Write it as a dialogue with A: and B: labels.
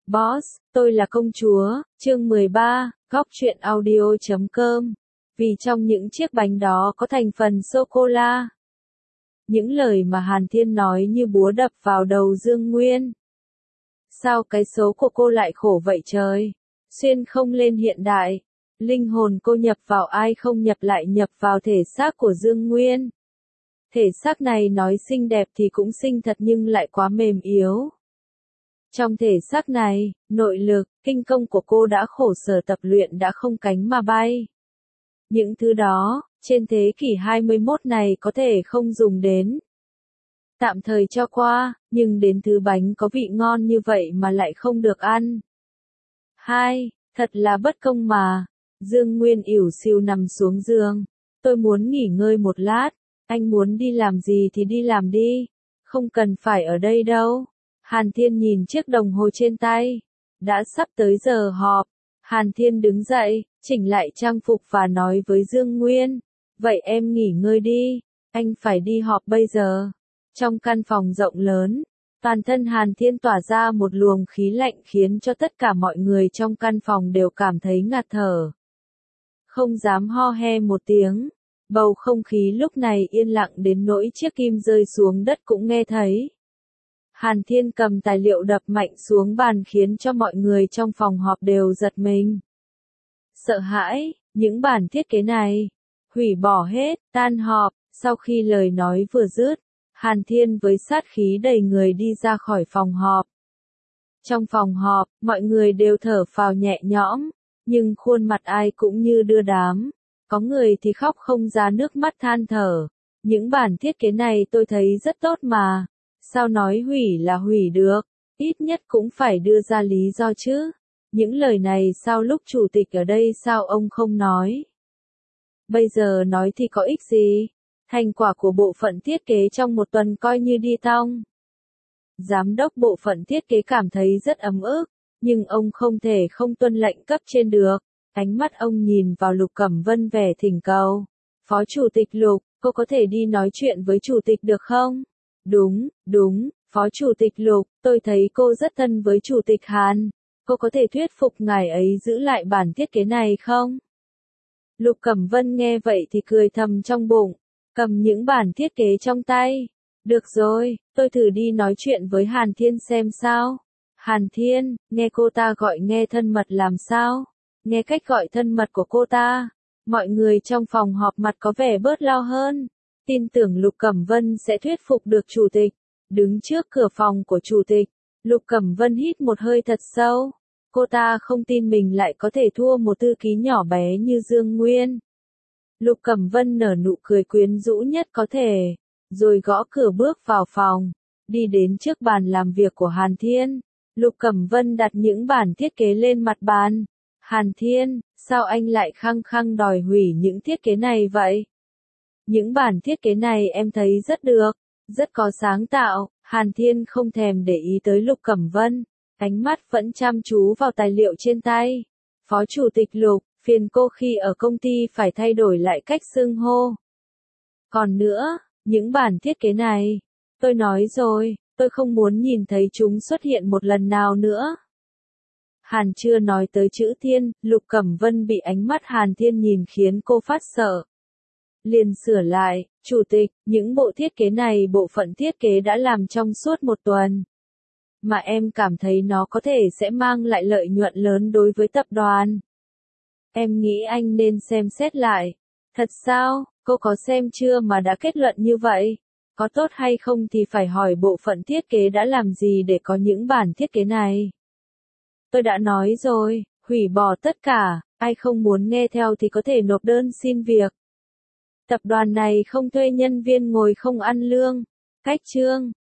A: Boss, tôi là công chúa, chương 13, góc truyện audio.com. Vì trong những chiếc bánh đó có thành phần sô-cô-la. Những lời mà Hàn Thiên nói như búa đập vào đầu Dương Nguyên. Sao cái số của cô lại khổ vậy trời? Xuyên không lên hiện đại. Linh hồn cô nhập vào ai không nhập lại nhập vào thể xác của Dương Nguyên. Thể xác này nói xinh đẹp thì cũng xinh thật nhưng lại quá mềm yếu. Trong thể xác này, nội lực, kinh công của cô đã khổ sở tập luyện đã không cánh mà bay. Những thứ đó, trên thế kỷ 21 này có thể không dùng đến. Tạm thời cho qua, nhưng đến thứ bánh có vị ngon như vậy mà lại không được ăn. 2. Thật là bất công mà. Dương Nguyên ỉu xìu nằm xuống giường. Tôi muốn nghỉ ngơi một lát. Anh muốn đi làm gì thì đi làm đi. Không cần phải ở đây đâu. Hàn Thiên nhìn chiếc đồng hồ trên tay. Đã sắp tới giờ họp. Hàn Thiên đứng dậy, chỉnh lại trang phục và nói với Dương Nguyên. Vậy em nghỉ ngơi đi. Anh phải đi họp bây giờ. Trong căn phòng rộng lớn, toàn thân Hàn Thiên tỏa ra một luồng khí lạnh khiến cho tất cả mọi người trong căn phòng đều cảm thấy ngạt thở. Không dám ho he một tiếng. Bầu không khí lúc này yên lặng đến nỗi chiếc kim rơi xuống đất cũng nghe thấy. Hàn Thiên cầm tài liệu đập mạnh xuống bàn khiến cho mọi người trong phòng họp đều giật mình. Sợ hãi, những bản thiết kế này, hủy bỏ hết, tan họp, sau khi lời nói vừa dứt, Hàn Thiên với sát khí đầy người đi ra khỏi phòng họp. Trong phòng họp, mọi người đều thở phào nhẹ nhõm, nhưng khuôn mặt ai cũng như đưa đám. Có người thì khóc không ra nước mắt than thở. Những bản thiết kế này tôi thấy rất tốt mà. Sao nói hủy là hủy được? Ít nhất cũng phải đưa ra lý do chứ. Những lời này sao lúc chủ tịch ở đây sao ông không nói? Bây giờ nói thì có ích gì? Thành quả của bộ phận thiết kế trong một tuần coi như đi tong. Giám đốc bộ phận thiết kế cảm thấy rất ấm ức, nhưng ông không thể không tuân lệnh cấp trên được. Ánh mắt ông nhìn vào Lục Cẩm Vân vẻ thỉnh cầu. Phó chủ tịch Lục, cô có thể đi nói chuyện với chủ tịch được không? Đúng, Phó chủ tịch Lục, tôi thấy cô rất thân với chủ tịch Hàn. Cô có thể thuyết phục ngài ấy giữ lại bản thiết kế này không? Lục Cẩm Vân nghe vậy thì cười thầm trong bụng, cầm những bản thiết kế trong tay. Được rồi, tôi thử đi nói chuyện với Hàn Thiên xem sao. Hàn Thiên, nghe cô ta gọi nghe thân mật làm sao? Nghe cách gọi thân mật của cô ta, mọi người trong phòng họp mặt có vẻ bớt lo hơn. Tin tưởng Lục Cẩm Vân sẽ thuyết phục được chủ tịch. Đứng trước cửa phòng của chủ tịch, Lục Cẩm Vân hít một hơi thật sâu. Cô ta không tin mình lại có thể thua một thư ký nhỏ bé như Dương Nguyên. Lục Cẩm Vân nở nụ cười quyến rũ nhất có thể, rồi gõ cửa bước vào phòng, đi đến trước bàn làm việc của Hàn Thiên. Lục Cẩm Vân đặt những bản thiết kế lên mặt bàn. Hàn Thiên, sao anh lại khăng khăng đòi hủy những thiết kế này vậy? Những bản thiết kế này em thấy rất được, rất có sáng tạo. Hàn Thiên không thèm để ý tới Lục Cẩm Vân, ánh mắt vẫn chăm chú vào tài liệu trên tay. Phó chủ tịch Lục, phiền cô khi ở công ty phải thay đổi lại cách xưng hô. Còn nữa, những bản thiết kế này, tôi nói rồi, tôi không muốn nhìn thấy chúng xuất hiện một lần nào nữa. Hàn chưa nói tới chữ Thiên, Lục Cẩm Vân bị ánh mắt Hàn Thiên nhìn khiến cô phát sợ. Liền sửa lại, chủ tịch, những bộ thiết kế này bộ phận thiết kế đã làm trong suốt một tuần. Mà em cảm thấy nó có thể sẽ mang lại lợi nhuận lớn đối với tập đoàn. Em nghĩ anh nên xem xét lại. Thật sao, cô có xem chưa mà đã kết luận như vậy? Có tốt hay không thì phải hỏi bộ phận thiết kế đã làm gì để có những bản thiết kế này. Tôi đã nói rồi, hủy bỏ tất cả, ai không muốn nghe theo thì có thể nộp đơn xin việc. Tập đoàn này không thuê nhân viên ngồi không ăn lương. Cách chương